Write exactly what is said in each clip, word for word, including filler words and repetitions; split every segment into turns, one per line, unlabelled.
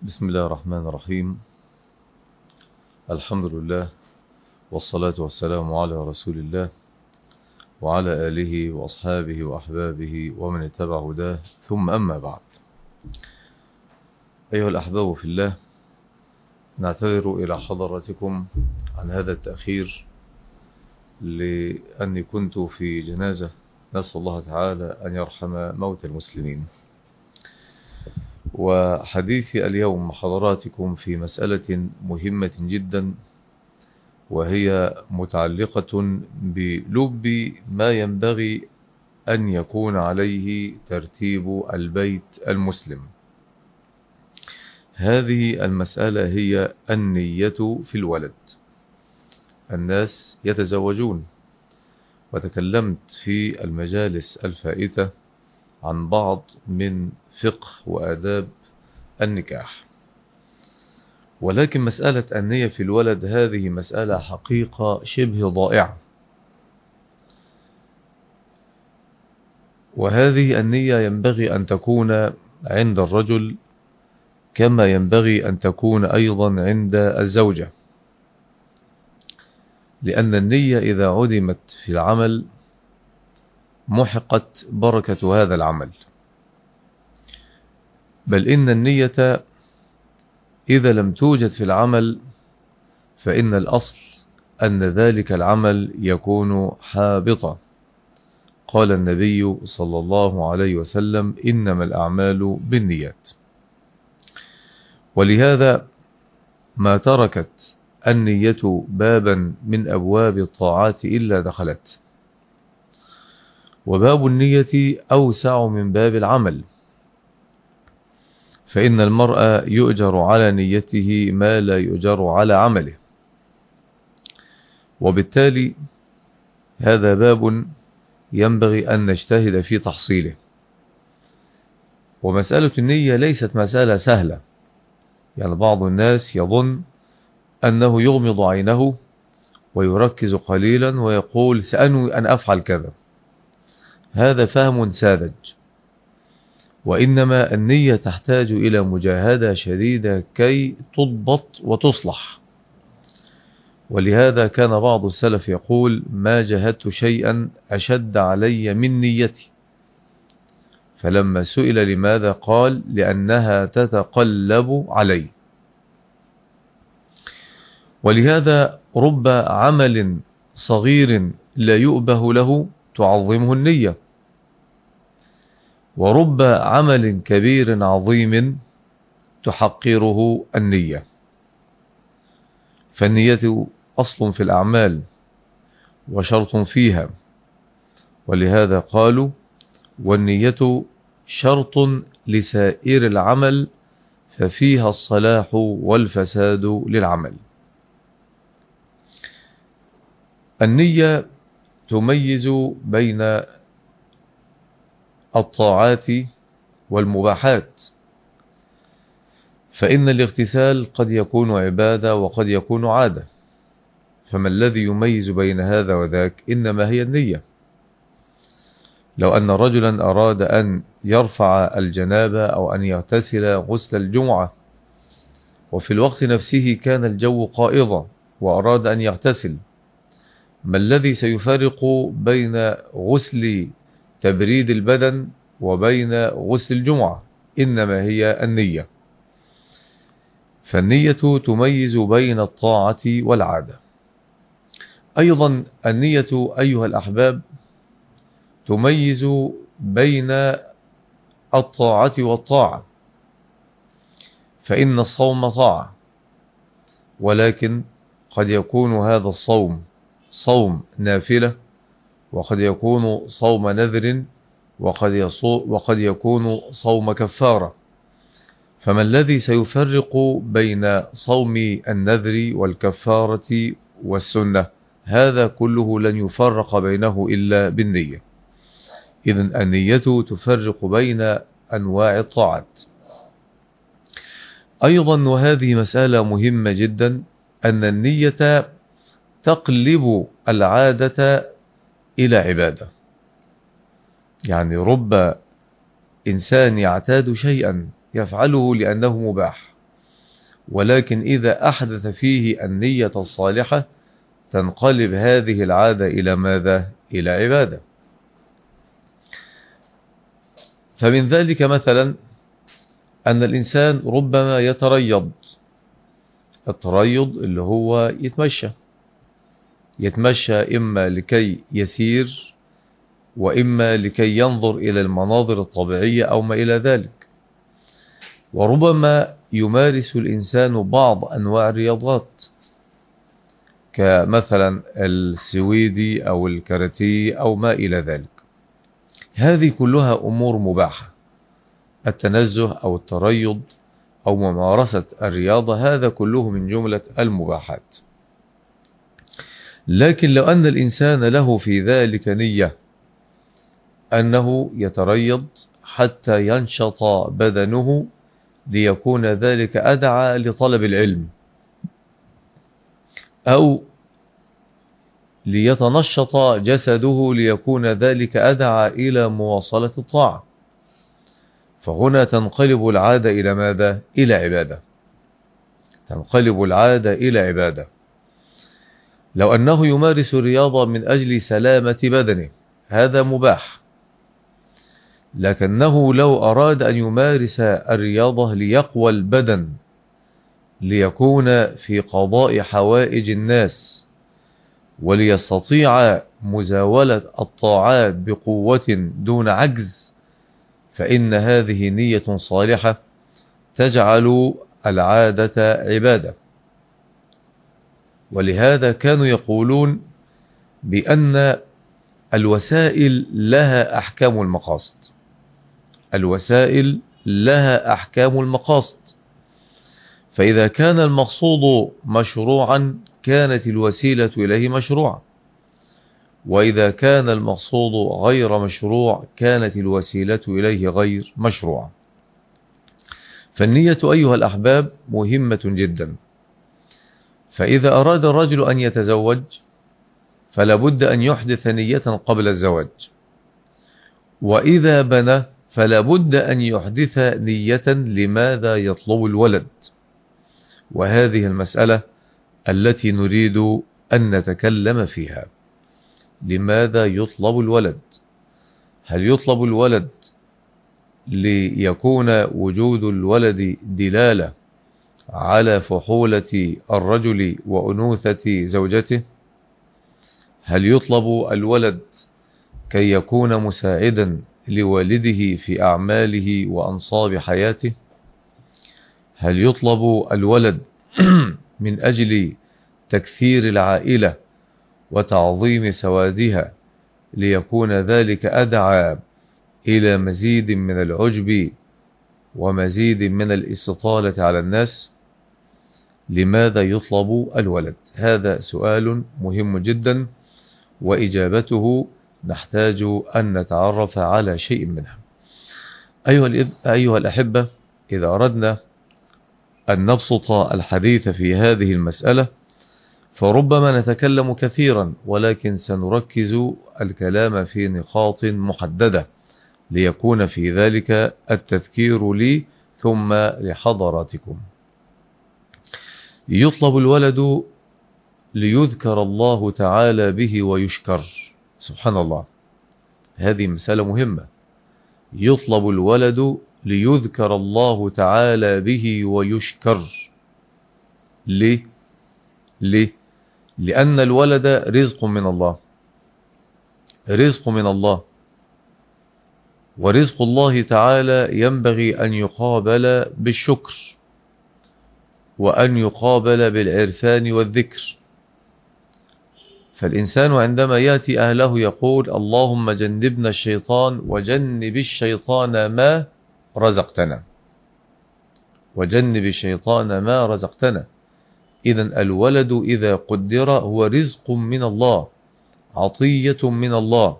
بسم الله الرحمن الرحيم. الحمد لله والصلاة والسلام على رسول الله وعلى آله وأصحابه وأحبابه ومن اتبع هداه، ثم أما بعد. أيها الأحباب في الله، نعتذر إلى حضراتكم عن هذا التأخير لأني كنت في جنازة، نسأل الله تعالى أن يرحم موت المسلمين. وحديثي اليوم مع حضراتكم في مسألة مهمة جدا، وهي متعلقة بلب ما ينبغي أن يكون عليه ترتيب البيت المسلم. هذه المسألة هي النية في الولد. الناس يتزوجون، وتكلمت في المجالس الفائتة عن بعض من فقه وآداب النكاح، ولكن مسألة النية في الولد هذه مسألة حقيقة شبه ضائعة. وهذه النية ينبغي أن تكون عند الرجل كما ينبغي أن تكون أيضا عند الزوجة، لأن النية إذا عدمت في العمل محقت بركة هذا العمل. بل إن النية إذا لم توجد في العمل فإن الأصل أن ذلك العمل يكون حابطا. قال النبي صلى الله عليه وسلم: إنما الأعمال بالنيات. ولهذا ما تركت النية بابا من أبواب الطاعات إلا دخلت، وباب النية أوسع من باب العمل، فإن المرء يؤجر على نيته ما لا يؤجر على عمله، وبالتالي هذا باب ينبغي أن نجتهد في تحصيله. ومسألة النية ليست مسألة سهلة، يعني بعض الناس يظن أنه يغمض عينه ويركز قليلا ويقول سأنوي أن أفعل كذا. هذا فهم ساذج، وإنما النية تحتاج إلى مجاهدة شديدة كي تضبط وتصلح. ولهذا كان بعض السلف يقول: ما جهدت شيئا أشد علي من نيتي. فلما سئل لماذا قال: لأنها تتقلب علي. ولهذا رب عمل صغير لا يؤبه له تعظمه النية، ورب عمل كبير عظيم تحقره النية. فالنية أصل في الأعمال وشرط فيها، ولهذا قالوا: والنية شرط لسائر العمل ففيها الصلاح والفساد للعمل. النية تميز بين الطاعات والمباحات، فإن الاغتسال قد يكون عبادة وقد يكون عادة، فما الذي يميز بين هذا وذاك؟ إنما هي النية. لو أن رجلا أراد أن يرفع الجنابة أو أن يغتسل غسل الجمعة، وفي الوقت نفسه كان الجو قائضا وأراد أن يغتسل، ما الذي سيفرق بين غسل تبريد البدن وبين غسل الجمعة؟ إنما هي النية. فالنية تميز بين الطاعة والعادة. أيضا النية أيها الأحباب تميز بين الطاعة والطاعة، فإن الصوم طاعة، ولكن قد يكون هذا الصوم صوم نافلة، وقد يكون صوم نذر، وقد, وقد يكون صوم كفارة. فما الذي سيفرق بين صوم النذر والكفارة والسنة؟ هذا كله لن يفرق بينه إلا بالنية. إذن النية تفرق بين أنواع الطاعات. أيضا وهذه مسألة مهمة جدا، أن النية تقلب العادة إلى عبادة. يعني رب إنسان يعتاد شيئا يفعله لأنه مباح، ولكن إذا أحدث فيه النية الصالحة تنقلب هذه العادة إلى ماذا؟ إلى عبادة. فمن ذلك مثلا أن الإنسان ربما يتريض، التريض اللي هو يتمشى يتمشى إما لكي يسير وإما لكي ينظر إلى المناظر الطبيعية أو ما إلى ذلك. وربما يمارس الإنسان بعض أنواع الرياضات كمثلا السويدي أو الكاراتيه أو ما إلى ذلك. هذه كلها أمور مباحة، التنزه أو التريض أو ممارسة الرياضة هذا كله من جملة المباحات. لكن لو أن الإنسان له في ذلك نية أنه يتريض حتى ينشط بدنه ليكون ذلك أدعى لطلب العلم، أو ليتنشط جسده ليكون ذلك أدعى إلى مواصلة الطاعة، فهنا تنقلب العادة إلى ماذا؟ إلى عبادة. تنقلب العادة إلى عبادة. لو أنه يمارس الرياضة من أجل سلامة بدنه هذا مباح، لكنه لو أراد أن يمارس الرياضة ليقوى البدن ليكون في قضاء حوائج الناس وليستطيع مزاولة الطاعات بقوة دون عجز، فإن هذه نية صالحة تجعل العادة عبادة. ولهذا كانوا يقولون بأن الوسائل لها أحكام المقاصد. الوسائل لها أحكام المقاصد، فإذا كان المقصود مشروعا كانت الوسيلة إليه مشروعا، وإذا كان المقصود غير مشروع كانت الوسيلة إليه غير مشروعة. فالنية أيها الأحباب مهمة جدا. فإذا أراد الرجل أن يتزوج فلا بد أن يحدث نية قبل الزواج، وإذا بنى فلا بد أن يحدث نية لماذا يطلب الولد. وهذه المسألة التي نريد أن نتكلم فيها. لماذا يطلب الولد؟ هل يطلب الولد ليكون وجود الولد دلالة على فحولة الرجل وأنوثة زوجته؟ هل يطلب الولد كي يكون مساعدا لوالده في أعماله وأنصاب حياته؟ هل يطلب الولد من أجل تكثير العائلة وتعظيم سوادها ليكون ذلك أدعى إلى مزيد من العجب ومزيد من الاستطالة على الناس؟ لماذا يطلب الولد؟ هذا سؤال مهم جدا، وإجابته نحتاج أن نتعرف على شيء منها. أيها أيها الأحبة، إذا أردنا أن نبسط الحديث في هذه المسألة فربما نتكلم كثيرا، ولكن سنركز الكلام في نقاط محددة ليكون في ذلك التذكير لي ثم لحضراتكم. يطلب الولد ليذكر الله تعالى به ويشكر. سبحان الله، هذه مسألة مهمة. يطلب الولد ليذكر الله تعالى به ويشكر. ليه؟ ليه؟ لأن الولد رزق من الله، رزق من الله، ورزق الله تعالى ينبغي أن يقابل بالشكر وأن يقابل بالعرفان والذكر. فالإنسان عندما يأتي أهله يقول اللهم جنبنا الشيطان وجنب الشيطان ما رزقتنا، وجنب الشيطان ما رزقتنا. إذن الولد إذا قدر هو رزق من الله، عطية من الله.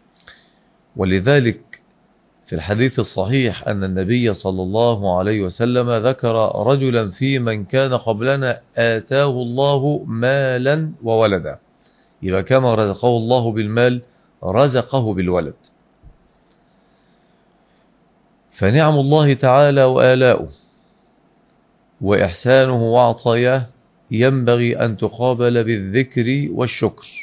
ولذلك في الحديث الصحيح أن النبي صلى الله عليه وسلم ذكر رجلا في من كان قبلنا آتاه الله مالا وولدا. إذا كما رزقه الله بالمال رزقه بالولد. فنعم الله تعالى وآلاؤه وإحسانه وعطاياه ينبغي أن تقابل بالذكر والشكر.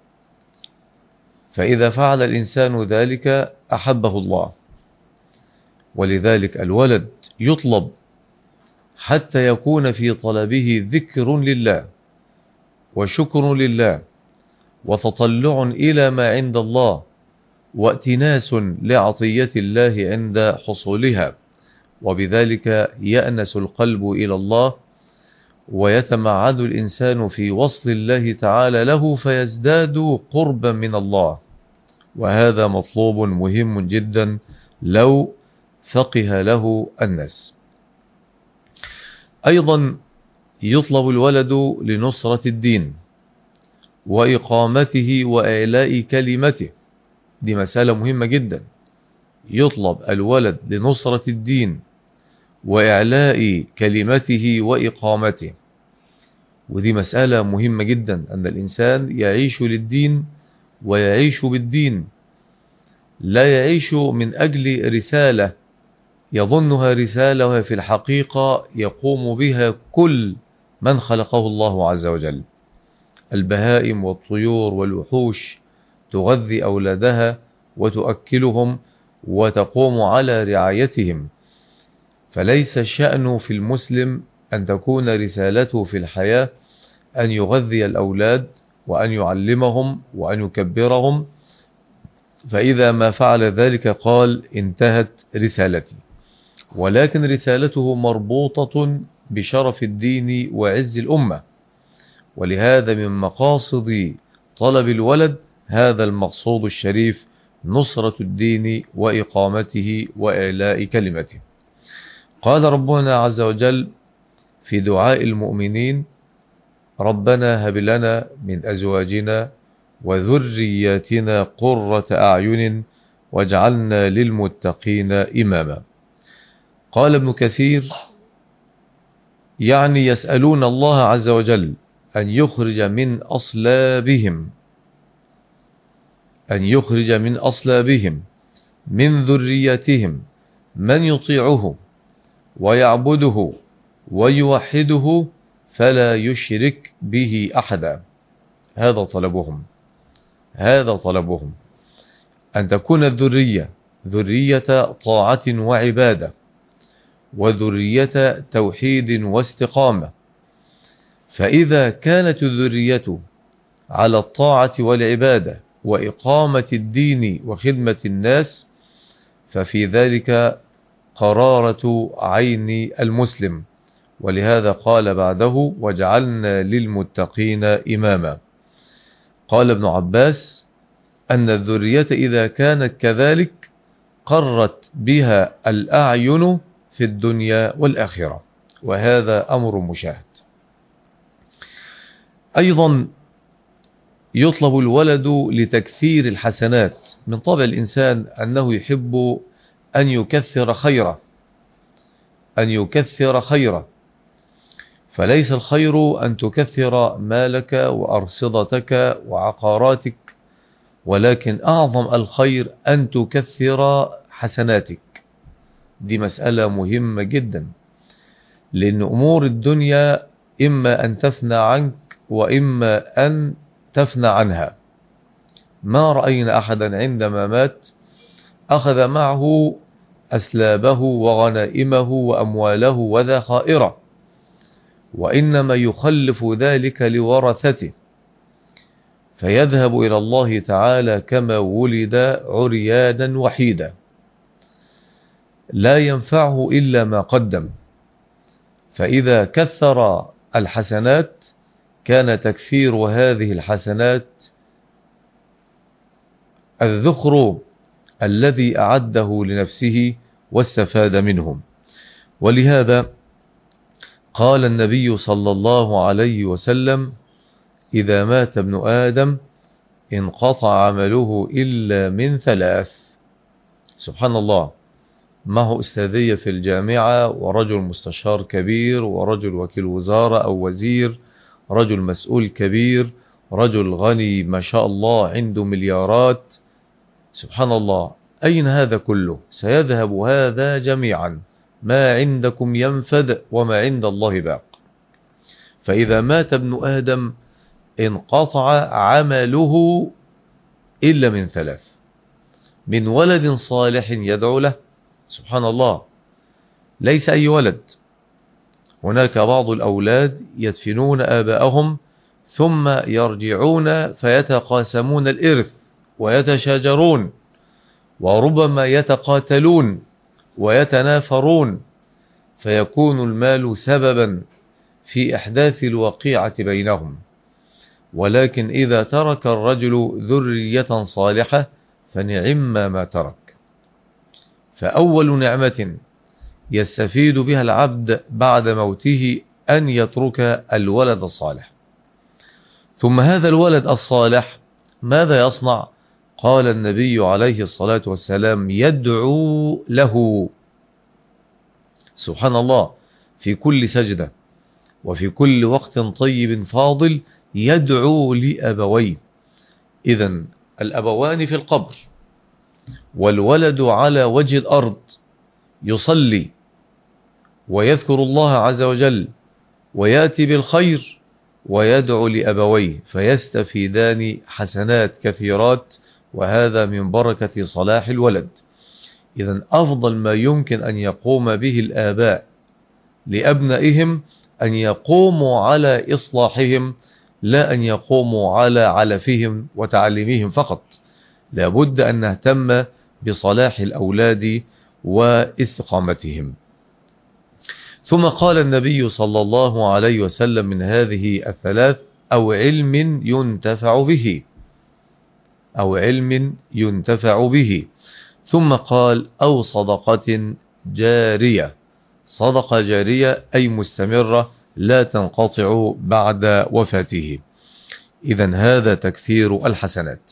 فإذا فعل الإنسان ذلك أحبه الله. ولذلك الولد يطلب حتى يكون في طلبه ذكر لله وشكر لله وتطلع إلى ما عند الله واتناس لعطية الله عند حصولها، وبذلك يأنس القلب إلى الله ويتمعن الإنسان في وصل الله تعالى له فيزداد قربا من الله. وهذا مطلوب مهم جدا لو فقه له الناس. أيضا يطلب الولد لنصرة الدين وإقامته وإعلاء كلمته. دي مسألة مهمة جدا. يطلب الولد لنصرة الدين وإعلاء كلمته وإقامته. ودي مسألة مهمة جدا، أن الإنسان يعيش للدين ويعيش بالدين، لا يعيش من أجل رسالة يظنها رسالة وهي في الحقيقة يقوم بها كل من خلقه الله عز وجل. البهائم والطيور والوحوش تغذي أولادها وتؤكلهم وتقوم على رعايتهم. فليس الشأن في المسلم أن تكون رسالته في الحياة أن يغذي الأولاد وأن يعلمهم وأن يكبرهم، فإذا ما فعل ذلك قال انتهت رسالتي. ولكن رسالته مربوطة بشرف الدين وعز الأمة. ولهذا من مقاصد طلب الولد هذا المقصود الشريف، نصرة الدين وإقامته وإعلاء كلمته. قال ربنا عز وجل في دعاء المؤمنين: ربنا هب لنا من أزواجنا وذرياتنا قرة أعين واجعلنا للمتقين إماما. قال ابن كثير: يعني يسألون الله عز وجل أن يخرج من أصلابهم أن يخرج من أصلابهم من ذريتهم من يطيعه ويعبده ويوحده فلا يشرك به أحدا. هذا طلبهم هذا طلبهم أن تكون الذرية ذرية طاعة وعبادة وذرية توحيد واستقامة. فإذا كانت الذرية على الطاعة والعبادة وإقامة الدين وخدمة الناس ففي ذلك قرارة عين المسلم. ولهذا قال بعده: وجعلنا للمتقين إماما. قال ابن عباس أن الذرية إذا كانت كذلك قرت بها الأعين في الدنيا والآخرة، وهذا أمر مشاهد. أيضا يطلب الولد لتكثير الحسنات. من طبع الإنسان أنه يحب أن يكثر خيره أن يكثر خيره فليس الخير أن تكثر مالك وأرصدتك وعقاراتك، ولكن أعظم الخير أن تكثر حسناتك. دي مسألة مهمة جدا، لأن أمور الدنيا إما أن تفنى عنك وإما أن تفنى عنها. ما رأينا أحدا عندما مات أخذ معه أسلابه وغنائمه وأمواله وذخائره، وإنما يخلف ذلك لورثته فيذهب إلى الله تعالى كما ولد عريانا وحيدا لا ينفعه إلا ما قدم. فإذا كثر الحسنات كان تكثير هذه الحسنات الذخر الذي أعده لنفسه واستفاد منهم. ولهذا قال النبي صلى الله عليه وسلم: إذا مات ابن آدم انقطع عمله إلا من ثلاث. سبحان الله، ما هو أستاذية في الجامعة ورجل مستشار كبير ورجل وكيل وزارة أو وزير، رجل مسؤول كبير، رجل غني ما شاء الله عنده مليارات. سبحان الله، أين هذا كله؟ سيذهب هذا جميعا ما عندكم ينفد وما عند الله باق. فإذا مات ابن آدم انقطع عمله إلا من ثلاث: من ولد صالح يدعو له. سبحان الله، ليس أي ولد. هناك بعض الأولاد يدفنون آباءهم ثم يرجعون فيتقاسمون الإرث ويتشاجرون وربما يتقاتلون ويتنافرون، فيكون المال سببا في إحداث الوقيعة بينهم. ولكن إذا ترك الرجل ذرية صالحة فنعم ما ترك. فأول نعمة يستفيد بها العبد بعد موته أن يترك الولد الصالح. ثم هذا الولد الصالح ماذا يصنع؟ قال النبي عليه الصلاة والسلام: يدعو له. سبحان الله، في كل سجدة وفي كل وقت طيب فاضل يدعو لأبويه. إذن الأبوان في القبر والولد على وجه الأرض يصلي ويذكر الله عز وجل ويأتي بالخير ويدعو لأبويه، فيستفيدان حسنات كثيرات، وهذا من بركة صلاح الولد. إذن أفضل ما يمكن أن يقوم به الآباء لأبنائهم أن يقوموا على إصلاحهم، لا أن يقوموا على علفهم وتعليمهم فقط. لابد أن نهتم بصلاح الأولاد واستقامتهم. ثم قال النبي صلى الله عليه وسلم: من هذه الثلاث: أو علم ينتفع به، أو علم ينتفع به. ثم قال: أو صدقة جارية. صدقة جارية أي مستمرة لا تنقطع بعد وفاته. إذن هذا تكثير الحسنات.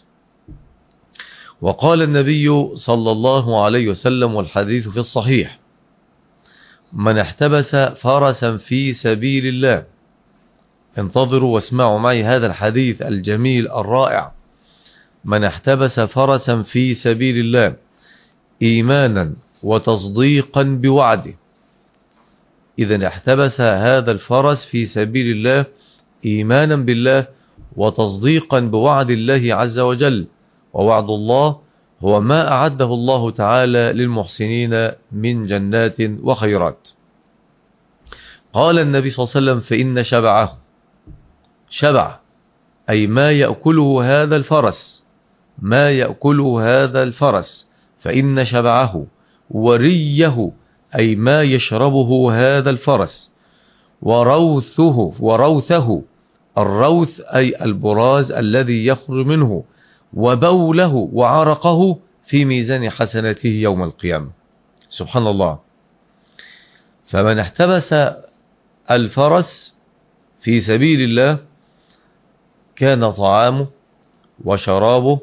وقال النبي صلى الله عليه وسلم والحديث في الصحيح: من احتبس فرسا في سبيل الله. انتظروا واسمعوا معي هذا الحديث الجميل الرائع. من احتبس فرسا في سبيل الله إيمانا وتصديقا بوعده. إذن احتبس هذا الفرس في سبيل الله إيمانا بالله وتصديقا بوعد الله عز وجل. ووعد الله هو ما أعده الله تعالى للمحسنين من جنات وخيرات. قال النبي صلى الله عليه وسلم: فإن شبعه، شبع أي ما يأكله هذا الفرس، ما يأكله هذا الفرس، فإن شبعه. وريه أي ما يشربه هذا الفرس. وروثه، وروثه الروث أي البراز الذي يخرج منه. وبوله وعرقه في ميزان حسناته يوم القيامة. سبحان الله. فمن احتبس الفرس في سبيل الله كان طعامه وشرابه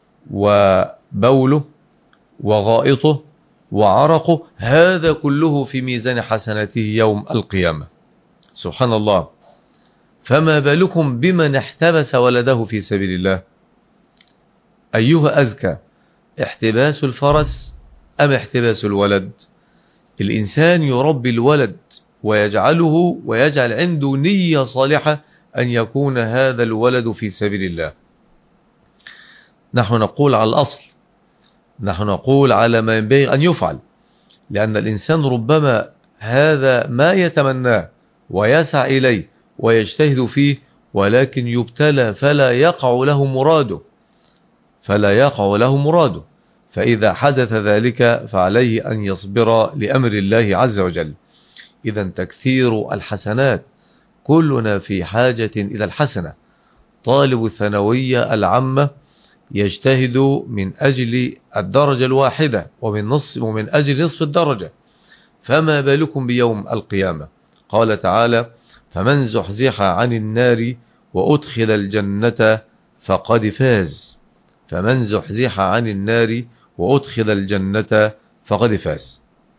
وبوله وغائطه وعرقه هذا كله في ميزان حسناته يوم القيامة. سبحان الله. فما بالكم بمن احتبس ولده في سبيل الله؟ أيها أزكى، احتباس الفرس أم احتباس الولد؟ الإنسان يربي الولد ويجعله ويجعل عنده نية صالحة أن يكون هذا الولد في سبيل الله. نحن نقول على الأصل، نحن نقول على ما ينبغي أن يفعل، لأن الإنسان ربما هذا ما يتمناه ويسعى إليه ويجتهد فيه، ولكن يبتلى فلا يقع له مراده، فلا يقع له مراده. فإذا حدث ذلك فعليه أن يصبر لأمر الله عز وجل. إذا تكثير الحسنات، كلنا في حاجة إلى الحسنة. طالب الثانوية العامة يجتهد من أجل الدرجة الواحدة ومن, نصف ومن أجل نصف الدرجة، فما بالكم بيوم القيامة؟ قال تعالى: فمن زحزح عن النار وأدخل الجنة فقد فاز. فمن زحزح عن النار وأدخل الجنة فقد فاز.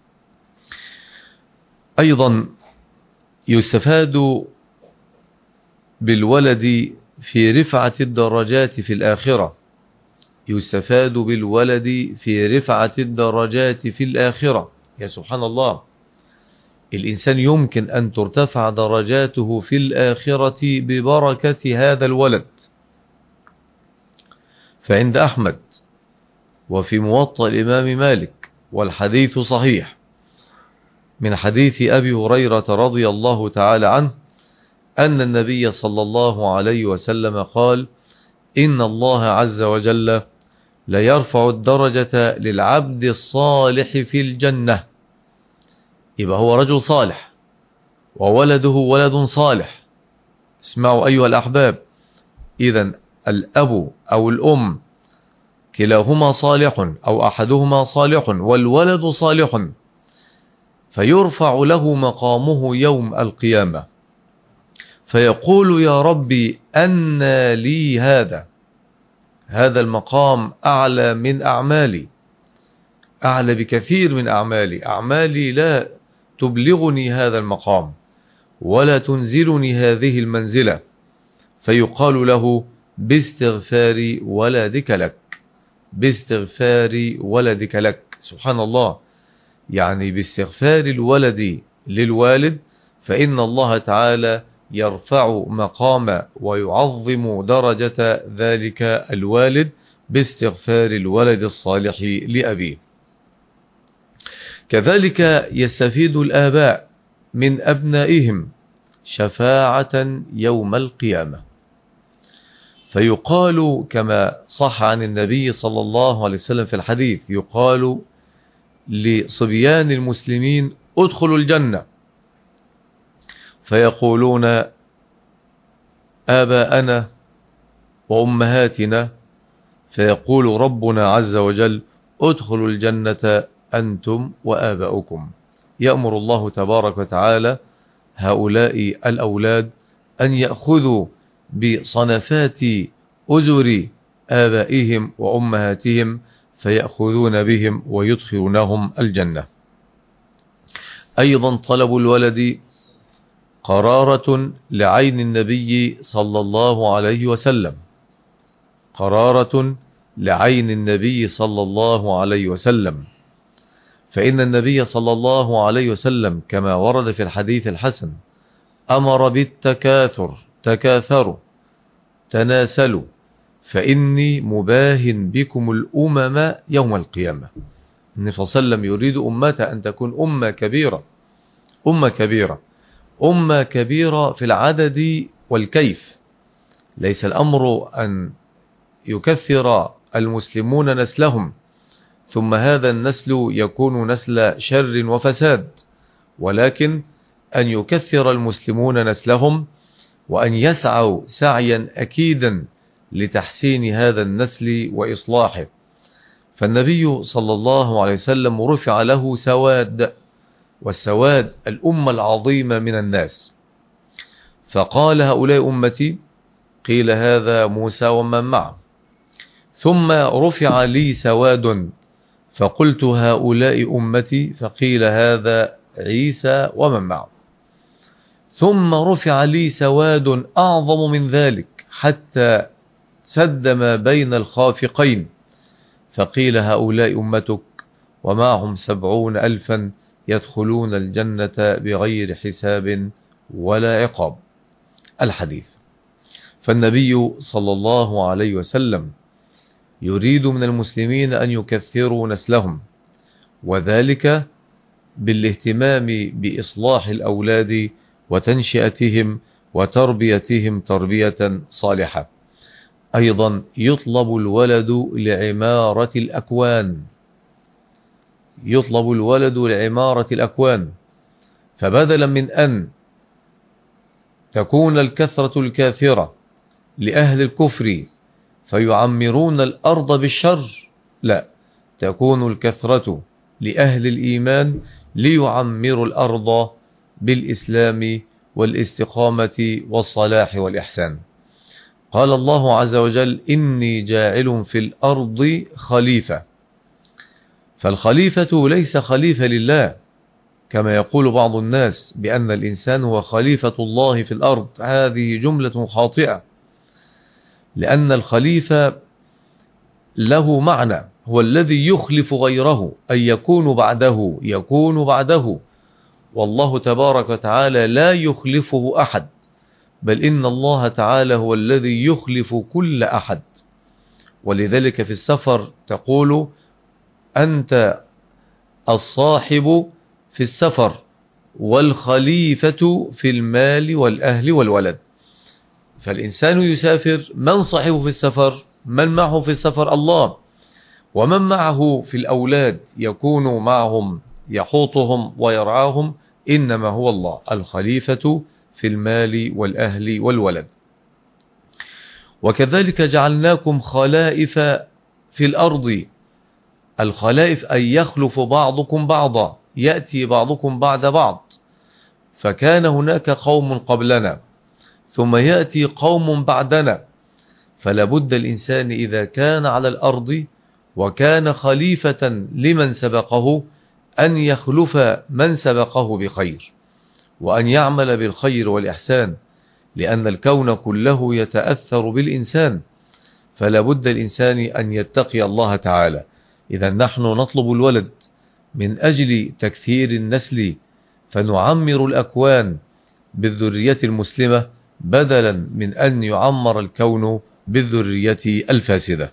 أيضا يستفاد بالولد في رفعة الدرجات في الآخرة. يستفاد بالولد في رفعة الدرجات في الآخرة. يا سبحان الله. الإنسان يمكن أن ترتفع درجاته في الآخرة ببركة هذا الولد. فعند أحمد وفي موطأ الإمام مالك، والحديث صحيح، من حديث أبي هريرة رضي الله تعالى عنه أن النبي صلى الله عليه وسلم قال: إن الله عز وجل ليرفع الدرجة للعبد الصالح في الجنة. يبقى هو رجل صالح وولده ولد صالح. اسمعوا أيها الأحباب، إذن الأب أو الأم كلاهما صالح أو أحدهما صالح والولد صالح، فيرفع له مقامه يوم القيامة فيقول: يا ربي أن لي هذا هذا المقام أعلى من أعمالي، أعلى بكثير من أعمالي، أعمالي لا تبلغني هذا المقام ولا تنزلني هذه المنزلة. فيقال له: باستغفار ولدك لك، باستغفار ولدك لك. سبحان الله، يعني باستغفار الولد للوالد فإن الله تعالى يرفع مقام ويعظم درجة ذلك الوالد باستغفار الولد الصالح لأبيه. كذلك يستفيد الآباء من أبنائهم شفاعة يوم القيامة، فيقال كما صح عن النبي صلى الله عليه وسلم في الحديث، يقال لصبيان المسلمين: ادخلوا الجنة، فيقولون: آباءنا وأمهاتنا، فيقول ربنا عز وجل: ادخلوا الجنة أنتم وآباؤكم. يأمر الله تبارك وتعالى هؤلاء الأولاد أن يأخذوا بصنفات أزر آبائهم وأمهاتهم فيأخذون بهم ويدخلونهم الجنة. أيضا طلب الولد قرارة لعين النبي صلى الله عليه وسلم، قرارة لعين النبي صلى الله عليه وسلم، فإن النبي صلى الله عليه وسلم كما ورد في الحديث الحسن أمر بالتكاثر، تكاثروا تناسلوا فإني مباهن بكم الأمم يوم القيامة. النبي صلى الله عليه وسلم يريد أمته أن تكون أمة كبيرة، أمة كبيرة، أمة كبيرة في العدد والكيف. ليس الأمر أن يكثر المسلمون نسلهم ثم هذا النسل يكون نسل شر وفساد، ولكن أن يكثر المسلمون نسلهم وأن يسعوا سعيا أكيدا لتحسين هذا النسل وإصلاحه. فالنبي صلى الله عليه وسلم رفع له سواد، والسواد الأمة العظيمة من الناس، فقال: هؤلاء أمتي، قيل: هذا موسى ومن معه. ثم رفع لي سواد فقلت: هؤلاء أمتي، فقيل: هذا عيسى ومن معه. ثم رفع لي سواد أعظم من ذلك حتى سد ما بين الخافقين، فقيل: هؤلاء أمتك ومعهم سبعون ألفا يدخلون الجنة بغير حساب ولا عقاب. الحديث. فالنبي صلى الله عليه وسلم يريد من المسلمين أن يكثروا نسلهم، وذلك بالاهتمام بإصلاح الأولاد وتنشئتهم وتربيتهم تربية صالحة. أيضا يطلب الولد لعمارة الأكوان، يطلب الولد لعمارة الأكوان، فبدلا من أن تكون الكثرة الكافرة لأهل الكفر فيعمرون الأرض بالشر، لا، تكون الكثرة لأهل الإيمان ليعمروا الأرض بالإسلام والاستقامة والصلاح والإحسان. قال الله عز وجل: إني جاعل في الأرض خليفة. فالخليفة ليس خليفة لله كما يقول بعض الناس بأن الإنسان هو خليفة الله في الأرض، هذه جملة خاطئة، لأن الخليفة له معنى، هو الذي يخلف غيره، أي يكون بعده، يكون بعده والله تبارك وتعالى لا يخلفه أحد، بل إن الله تعالى هو الذي يخلف كل أحد. ولذلك في السفر تقول أنت الصاحب في السفر والخليفة في المال والأهل والولد. فالإنسان يسافر، من صاحبه في السفر؟ من معه في السفر؟ الله. ومن معه في الأولاد يكون معهم يحوطهم ويرعاهم، إنما هو الله الخليفة في المال والأهل والولد. وكذلك جعلناكم خلائف في الأرض. الخلائف أن يخلف بعضكم بعضا، يأتي بعضكم بعد بعض. فكان هناك قوم قبلنا ثم يأتي قوم بعدنا، فلابد الإنسان إذا كان على الأرض وكان خليفة لمن سبقه أن يخلف من سبقه بخير، وأن يعمل بالخير والإحسان، لأن الكون كله يتأثر بالإنسان، فلابد الإنسان أن يتقي الله تعالى. إذا نحن نطلب الولد من أجل تكثير النسل، فنعمر الأكوان بالذرية المسلمة بدلا من أن يعمر الكون بالذرية الفاسدة.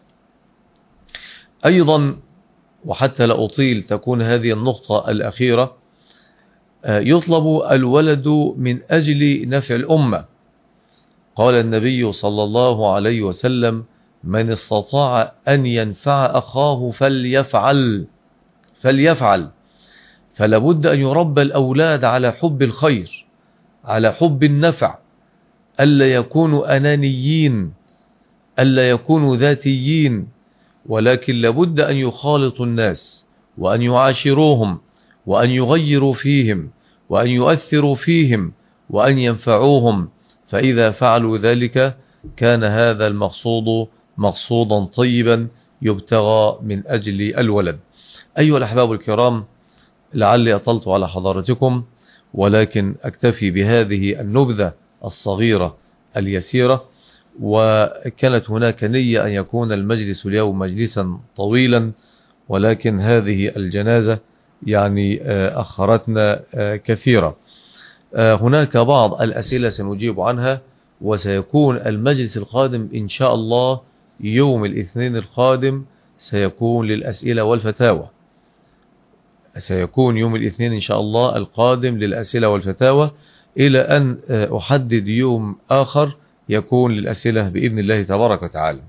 أيضا، وحتى لا أطيل تكون هذه النقطة الأخيرة، يطلب الولد من أجل نفع الأمة. قال النبي صلى الله عليه وسلم: من استطاع أن ينفع أخاه فليفعل فليفعل. فلابد أن يربى الأولاد على حب الخير، على حب النفع، ألا يكونوا أنانيين، ألا يكونوا ذاتيين، ولكن لابد أن يخالطوا الناس وأن يعاشروهم وأن يغيروا فيهم وأن يؤثروا فيهم وأن ينفعوهم. فإذا فعلوا ذلك كان هذا المقصود مقصودا طيبا يبتغى من أجل الولد. أيها الأحباب الكرام، لعلي أطلت على حضرتكم، ولكن أكتفي بهذه النبذة الصغيرة اليسيرة. وكانت هناك نية أن يكون المجلس اليوم مجلسا طويلا، ولكن هذه الجنازة يعني أخرتنا كثيرا. هناك بعض الأسئلة سنجيب عنها، وسيكون المجلس القادم إن شاء الله يوم الاثنين القادم سيكون للأسئلة والفتاوى. سيكون يوم الاثنين إن شاء الله القادم للأسئلة والفتاوى، إلى أن أحدد يوم آخر يكون للأسئلة بإذن الله تبارك وتعالى.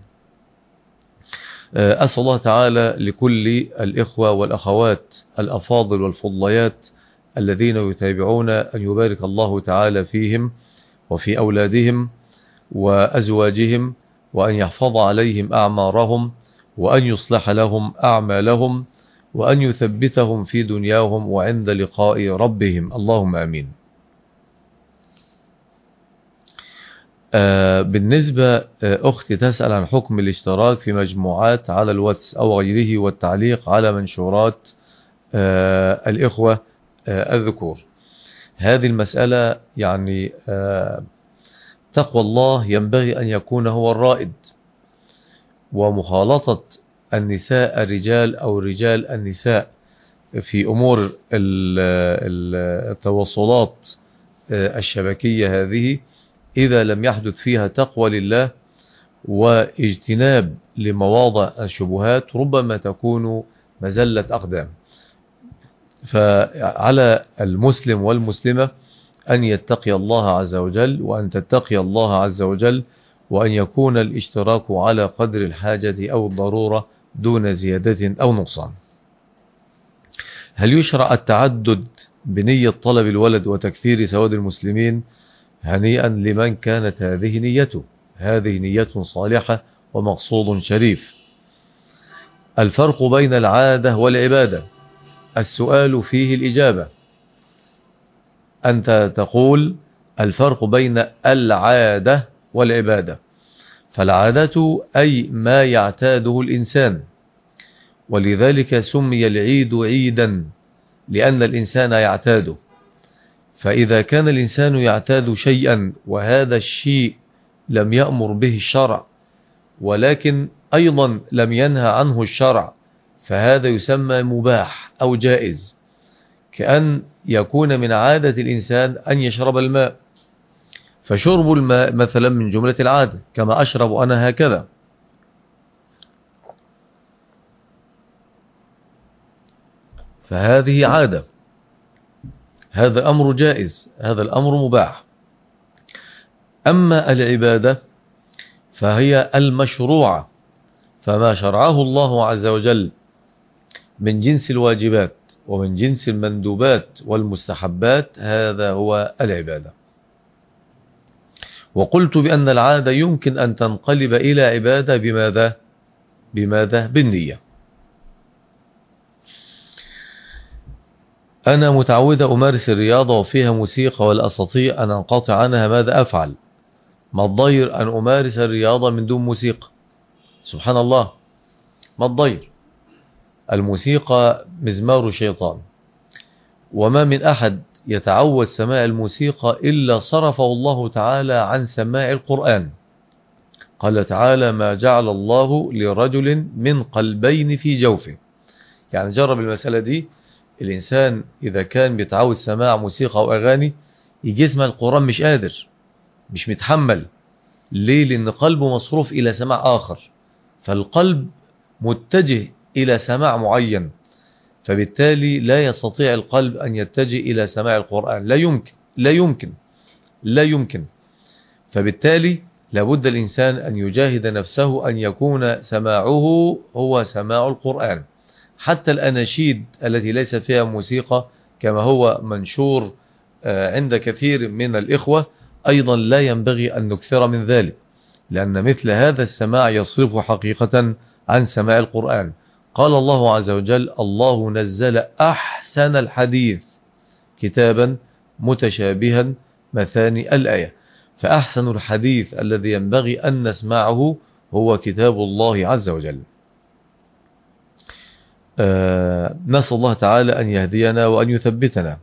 أسأل الله تعالى لكل الإخوة والأخوات الأفاضل والفضليات الذين يتابعون أن يبارك الله تعالى فيهم وفي أولادهم وأزواجهم، وأن يحفظ عليهم أعمارهم، وأن يصلح لهم أعمالهم، وأن يثبتهم في دنياهم وعند لقاء ربهم، اللهم آمين. آه بالنسبة آه أختي تسأل عن حكم الاشتراك في مجموعات على الواتس أو غيره والتعليق على منشورات آه الإخوة آه الذكور. هذه المسألة يعني آه تقوى الله ينبغي أن يكون هو الرائد، ومخالطة النساء الرجال أو الرجال النساء في أمور التواصلات الشبكية هذه إذا لم يحدث فيها تقوى لله واجتناب لمواضع الشبهات ربما تكون مزلة أقدام. فعلى المسلم والمسلمة أن يتقي الله عز وجل، وأن تتقي الله عز وجل، وأن يكون الاشتراك على قدر الحاجة أو الضرورة دون زيادة أو نقصان. هل يشرع التعدد بنية طلب الولد وتكثير سواد المسلمين؟ هنيئا لمن كانت هذه نيته، هذه نية صالحة ومقصود شريف. الفرق بين العادة والعبادة، السؤال فيه الإجابة. أنت تقول الفرق بين العادة والعبادة، فالعادة أي ما يعتاده الإنسان، ولذلك سمي العيد عيدا لأن الإنسان يعتاده. فإذا كان الإنسان يعتاد شيئا وهذا الشيء لم يأمر به الشرع ولكن أيضا لم ينهى عنه الشرع، فهذا يسمى مباح أو جائز. كأن يكون من عادة الإنسان أن يشرب الماء، فشرب الماء مثلا من جملة العادة، كما أشرب أنا هكذا. فهذه عادة، هذا أمر جائز، هذا الأمر مباح. أما العبادة فهي المشروعة، فما شرعه الله عز وجل من جنس الواجبات ومن جنس المندوبات والمستحبات هذا هو العبادة. وقلت بأن العادة يمكن أن تنقلب إلى عبادة بماذا؟ بماذا؟ بالنية. أنا متعودة أمارس الرياضة وفيها موسيقى ولا أستطيع أن أنقطع عنها، ماذا أفعل؟ ما الضير أن أمارس الرياضة من دون موسيقى؟ سبحان الله، ما الضير؟ الموسيقى مزمار الشيطان، وما من أحد يتعود سماع الموسيقى إلا صرفه الله تعالى عن سماع القرآن. قال تعالى: ما جعل الله لرجل من قلبين في جوفه. يعني جرب المسألة دي، الإنسان إذا كان بيتعود سماع موسيقى أو أغاني يجي يسمع القرآن مش قادر، مش متحمل. ليه؟ لأن قلبه مصروف إلى سماع آخر، فالقلب متجه إلى سماع معين، فبالتالي لا يستطيع القلب أن يتجه إلى سماع القرآن، لا يمكن لا يمكن لا يمكن. فبالتالي لابد الإنسان أن يجاهد نفسه أن يكون سماعه هو سماع القرآن. حتى الأناشيد التي ليس فيها موسيقى كما هو منشور عند كثير من الإخوة أيضا لا ينبغي أن نكثر من ذلك، لأن مثل هذا السماع يصرف حقيقة عن سماع القرآن. قال الله عز وجل: الله نزل أحسن الحديث كتابا متشابها مثاني الآية. فأحسن الحديث الذي ينبغي أن نسمعه هو كتاب الله عز وجل. آه نسأل الله تعالى أن يهدينا وأن يثبتنا.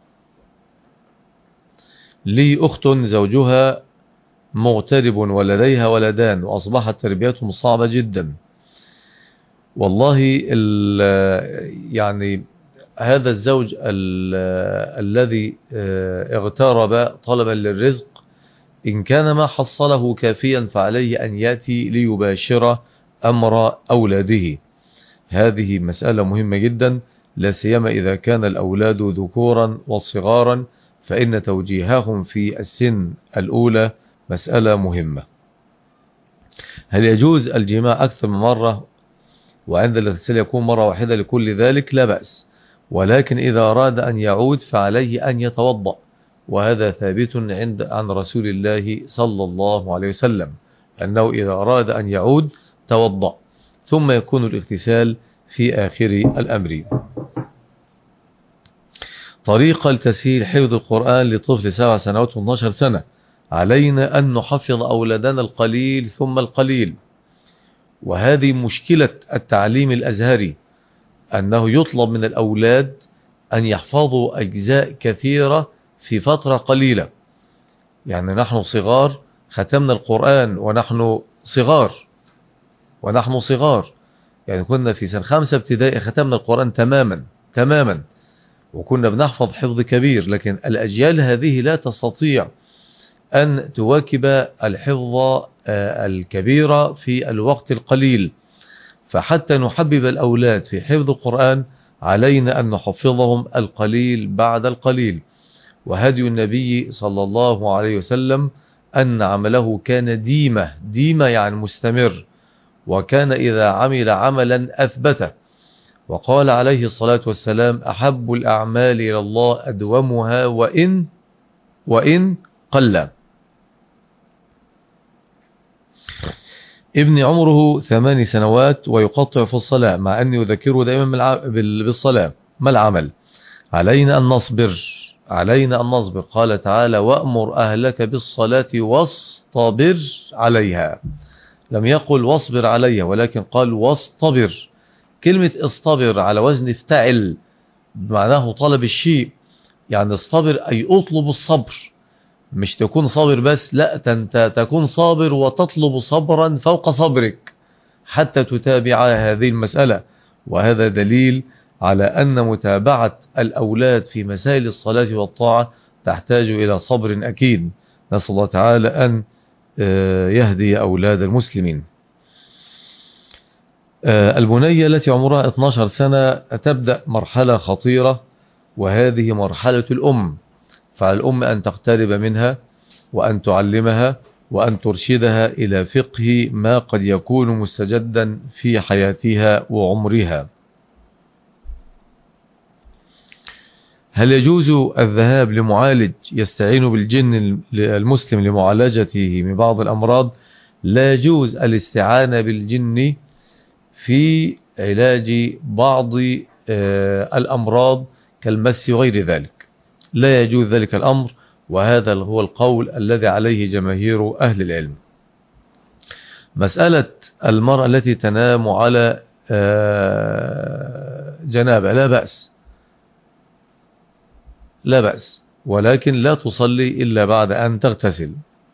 لي أخت زوجها مغترب ولديها ولدان وأصبحت تربيتهم صعبة جدا. والله يعني هذا الزوج الذي اغترب طلبا للرزق إن كان ما حصله كافيا فعليه أن يأتي ليباشر أمر أولاده. هذه مسألة مهمة جدا، لا سيما إذا كان الأولاد ذكورا وصغارا، فإن توجيههم في السن الأولى مسألة مهمة. هل يجوز الجماع أكثر من مرة وعند الاغتسال يكون مرة واحدة لكل ذلك؟ لا بأس، ولكن إذا أراد أن يعود فعليه أن يتوضأ، وهذا ثابت عند عن رسول الله صلى الله عليه وسلم أنه إذا أراد أن يعود توضأ، ثم يكون الاغتسال في آخر الأمر. طريقة لتسهيل حفظ القرآن لطفل سبع سنوات واثنتا عشرة سنة. علينا أن نحفظ أولادنا القليل ثم القليل، وهذه مشكلة التعليم الأزهري، أنه يطلب من الأولاد أن يحفظوا أجزاء كثيرة في فترة قليلة. يعني نحن صغار ختمنا القرآن ونحن صغار ونحن صغار يعني كنا في سنة خمسة ابتدائي ختمنا القرآن تماما تماما، وكنا بنحفظ حفظ كبير. لكن الأجيال هذه لا تستطيع أن تواكب الحفظ الكبير في الوقت القليل، فحتى نحبب الأولاد في حفظ القرآن علينا أن نحفظهم القليل بعد القليل. وهدي النبي صلى الله عليه وسلم أن عمله كان ديمة ديمة يعني مستمر، وكان إذا عمل عملا أثبته. وقال عليه الصلاة والسلام: أحب الأعمال إلى الله أدومها وإن وإن قل. ابني عمره ثماني سنوات ويقطع في الصلاة، مع أني أذكره دائما بالصلاة، ما العمل؟ علينا أن نصبر علينا أن نصبر. قال تعالى: وأمر أهلك بالصلاة واصطبر عليها. لم يقل واصبر عليها، ولكن قال واصطبر. كلمة اصطبر على وزن افتعل، معناه طلب الشيء، يعني اصطبر أي أطلب الصبر، مش تكون صابر بس، لا، أنت تكون صابر وتطلب صبرا فوق صبرك حتى تتابع هذه المسألة. وهذا دليل على أن متابعة الأولاد في مسائل الصلاة والطاعة تحتاج إلى صبر أكيد. نسأل الله تعالى أن يهدي أولاد المسلمين. البنية التي عمرها اثنتا عشرة سنة تبدأ مرحلة خطيرة، وهذه مرحلة الأم، فعلى الأم أن تقترب منها وأن تعلمها وأن ترشدها إلى فقه ما قد يكون مستجدا في حياتها وعمرها. هل يجوز الذهاب لمعالج يستعين بالجن المسلم لمعالجته من بعض الأمراض؟ لا يجوز الاستعانة بالجن في علاج بعض الأمراض كالمس وغير ذلك، لا يجوز ذلك الأمر، وهذا هو القول الذي عليه جماهير أهل العلم. مسألة المرأة التي تنام على جنابة لا بأس، لا بأس، ولكن لا تصلي إلا بعد أن تغتسل.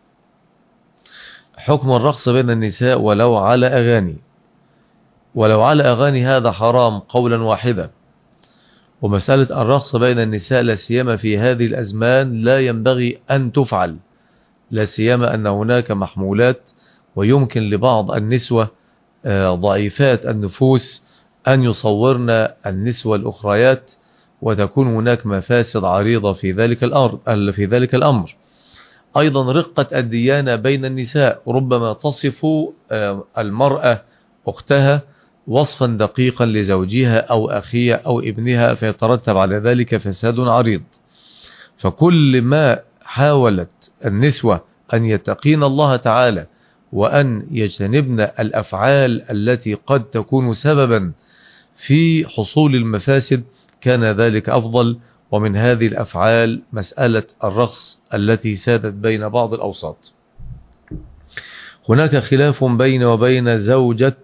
حكم الرقص بين النساء ولو على أغاني، ولو على أغاني هذا حرام قولا واحدا. ومسألة الرقص بين النساء لا سيما في هذه الأزمان لا ينبغي أن تفعل، لا سيما أن هناك محمولات، ويمكن لبعض النسوة ضعيفات النفوس أن يصورن النسوة الأخريات، وتكون هناك مفاسد عريضة في ذلك الأمر في ذلك الأمر. أيضا رقة الديانة بين النساء، ربما تصف المرأة أختها وصفا دقيقا لزوجها أو أخيها أو ابنها، فيترتب على ذلك فساد عريض. فكل ما حاولت النسوة أن يتقين الله تعالى وأن يجتنبن الأفعال التي قد تكون سببا في حصول المفاسد كان ذلك أفضل. ومن هذه الأفعال مسألة الرقص التي سادت بين بعض الأوساط. هناك خلاف بين وبين زوجة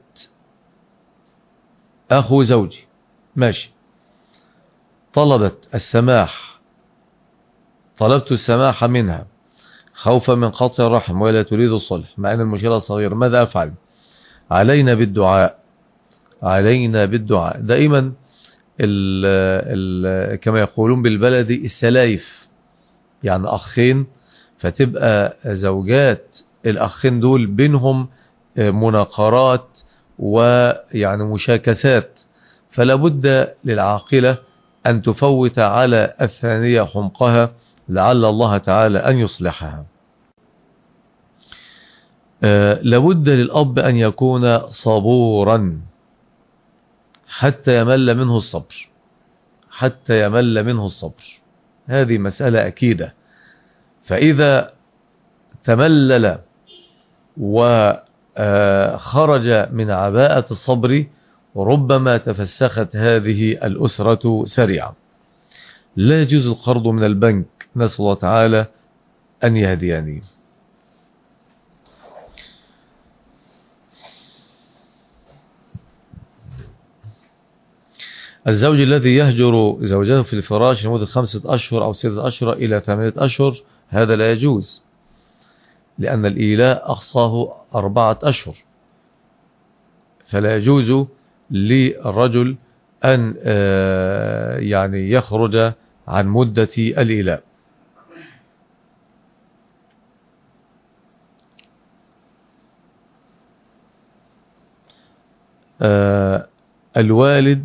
أخو زوجي، ماشي، طلبت السماح، طلبت السماح منها خوفا من قطع الرحم ولا تريد الصلح مع أن المشكلة صغيرة، ماذا أفعل؟ علينا بالدعاء، علينا بالدعاء دائما. ال ال كما يقولون بالبلدي السلايف، يعني أخين، فتبقى زوجات الأخين دول بينهم مناقرات ويعني مشاكسات، فلا بد للعاقلة أن تفوت على الثانية حمقها لعل الله تعالى أن يصلحها. أه لابد للأب أن يكون صبورا حتى يمل منه الصبر، حتى يمل منه الصبر، هذه مسألة أكيدة. فإذا تملل وخرج من عباءة الصبر ربما تفسخت هذه الأسرة سريعا. لا يجوز القرض من البنك، نسأل الله تعالى أن يهديني. الزوج الذي يهجر زوجته في الفراش لمدة خمسة أشهر أو ستة أشهر إلى ثمانية أشهر هذا لا يجوز، لأن الإيلاء أقصاه أربعة أشهر، فلا يجوز للرجل أن يعني يخرج عن مدة الإيلاء. الوالد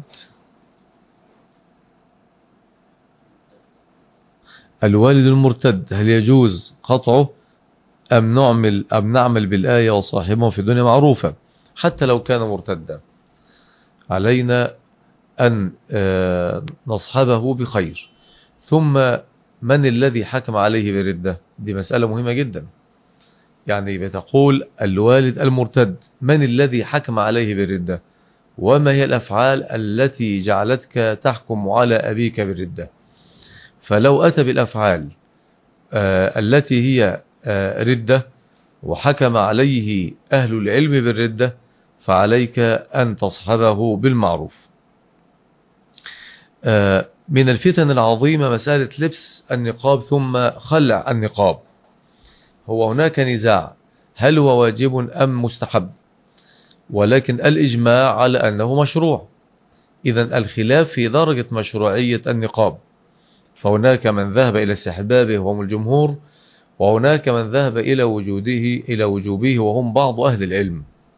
الوالد المرتد هل يجوز قطعه أم نعمل أم نعمل بالآية وصاحبه في الدنيا معروفة؟ حتى لو كان مرتدا علينا أن نصحبه بخير. ثم من الذي حكم عليه بالردة؟ دي مسألة مهمة جدا. يعني بتقول الوالد المرتد، من الذي حكم عليه بالردة؟ وما هي الأفعال التي جعلتك تحكم على أبيك بالردة؟ فلو أتى بالأفعال آه التي هي آه ردة وحكم عليه أهل العلم بالردة فعليك أن تصحبه بالمعروف. آه من الفتن العظيمة مسألة لبس النقاب ثم خلع النقاب. هو هناك نزاع هل هو واجب أم مستحب، ولكن الإجماع على أنه مشروع، إذن الخلاف في درجة مشروعية النقاب، فهناك من ذهب إلى استحبابه وهم الجمهور، وهناك من ذهب إلى وجوده إلى وجوبه وهم بعض أهل العلم.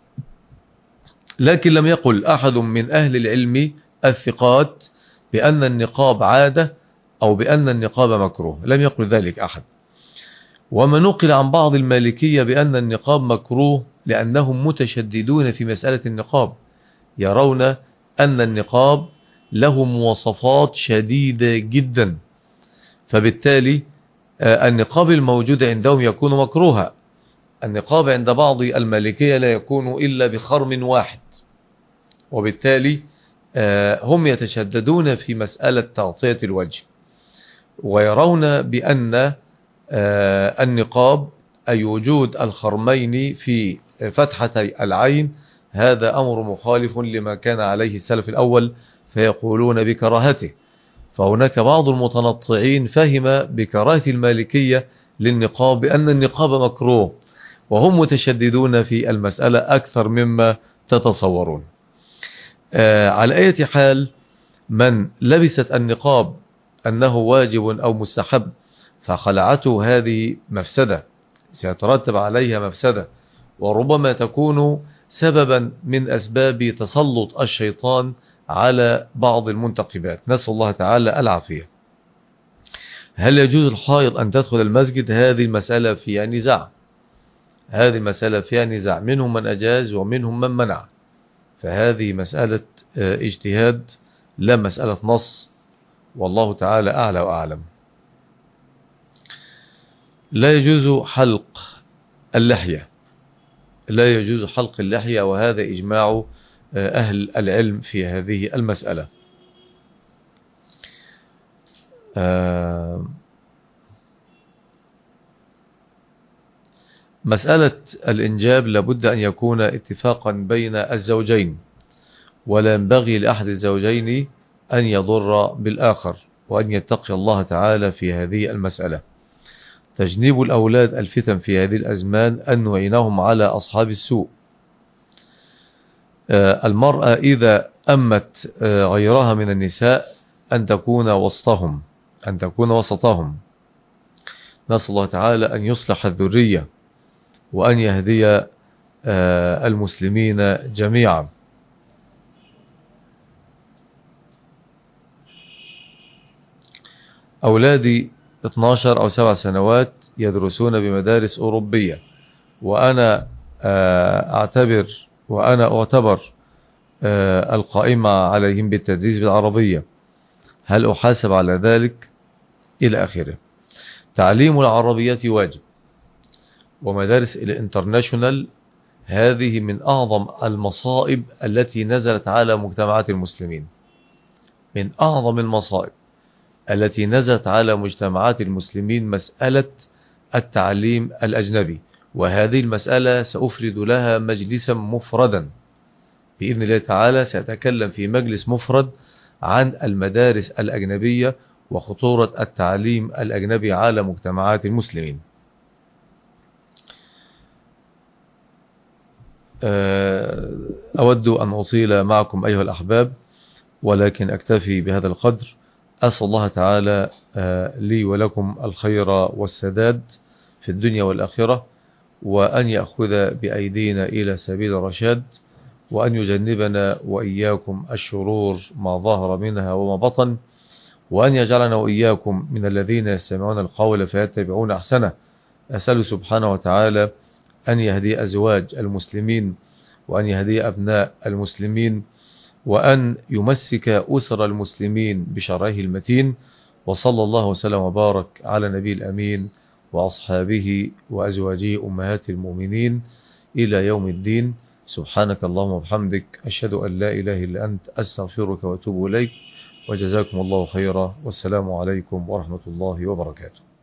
لكن لم يقل أحد من أهل العلم الثقات بأن النقاب عادة أو بأن النقاب مكروه، لم يقل ذلك أحد. وما نقل عن بعض المالكية بأن النقاب مكروه لأنهم متشددون في مسألة النقاب، يرون أن النقاب له مواصفات شديدة جدا، فبالتالي النقاب الموجود عندهم يكون مكروها. النقاب عند بعض المالكية لا يكون إلا بخرم واحد، وبالتالي هم يتشددون في مسألة تغطية الوجه، ويرون بأن النقاب أي وجود الخرمين في فتحتي العين هذا أمر مخالف لما كان عليه السلف الأول، فيقولون بكراهته. فهناك بعض المتنطعين فهم بكراهة المالكية للنقاب بأن النقاب مكروه، وهم متشددون في المسألة أكثر مما تتصورون. آه على أي حال، من لبست النقاب أنه واجب أو مستحب فخلعته هذه مفسدة سيترتب عليها مفسدة، وربما تكون سببا من أسباب تسلط الشيطان على بعض المنتقبات، نسأل الله تعالى العافية. هل يجوز الحائض أن تدخل المسجد؟ هذه المسألة فيها نزاع، هذه المسألة فيها نزاع، منهم من أجاز ومنهم من منع، فهذه مسألة اجتهاد لا مسألة نص، والله تعالى أعلى وأعلم. لا يجوز حلق اللحية، لا يجوز حلق اللحية، وهذا إجماع أهل العلم في هذه المسألة. مسألة الإنجاب لابد أن يكون اتفاقا بين الزوجين، ولا ينبغي لأحد الزوجين أن يضر بالآخر، وأن يتقي الله تعالى في هذه المسألة. تجنيب الأولاد الفتن في هذه الأزمان أن نعينهم على أصحاب السوء. المرأة إذا أمت غيرها من النساء أن تكون وسطهم، أن تكون وسطهم. نسأل الله تعالى أن يصلح الذرية وأن يهدي المسلمين جميعا. أولادي اثنتا عشرة أو سبع سنوات يدرسون بمدارس أوروبية، وأنا أعتبر وأنا أعتبر القائمة عليهم بالتدريس بالعربية، هل أحاسب على ذلك؟ إلى آخره. تعليم العربية واجب، ومدارس الانترناشونال هذه من أعظم المصائب التي نزلت على مجتمعات المسلمين، من أعظم المصائب التي نزلت على مجتمعات المسلمين مسألة التعليم الأجنبي، وهذه المسألة سأفرد لها مجلسا مفردا بإذن الله تعالى، سأتكلم في مجلس مفرد عن المدارس الأجنبية وخطورة التعليم الأجنبي على مجتمعات المسلمين. أود أن أطيل معكم أيها الأحباب، ولكن أكتفي بهذا القدر. أسأل الله تعالى لي ولكم الخير والسداد في الدنيا والآخرة، وأن يأخذ بأيدينا إلى سبيل الرشاد، وأن يجنبنا وإياكم الشرور ما ظهر منها وما بطن، وأن يجعلنا وإياكم من الذين يستمعون القول فيتبعون أحسنه. أسأل سبحانه وتعالى أن يهدي أزواج المسلمين، وأن يهدي أبناء المسلمين، وأن يمسك أسر المسلمين بشرعه المتين. وصلى الله وسلم وبارك على نبي الأمين وأصحابه وأزواجه أمهات المؤمنين إلى يوم الدين. سبحانك اللهم وبحمدك، أشهد أن لا إله إلا أنت، أستغفرك وأتوب إليك، وجزاكم الله خيرا، والسلام عليكم ورحمة الله وبركاته.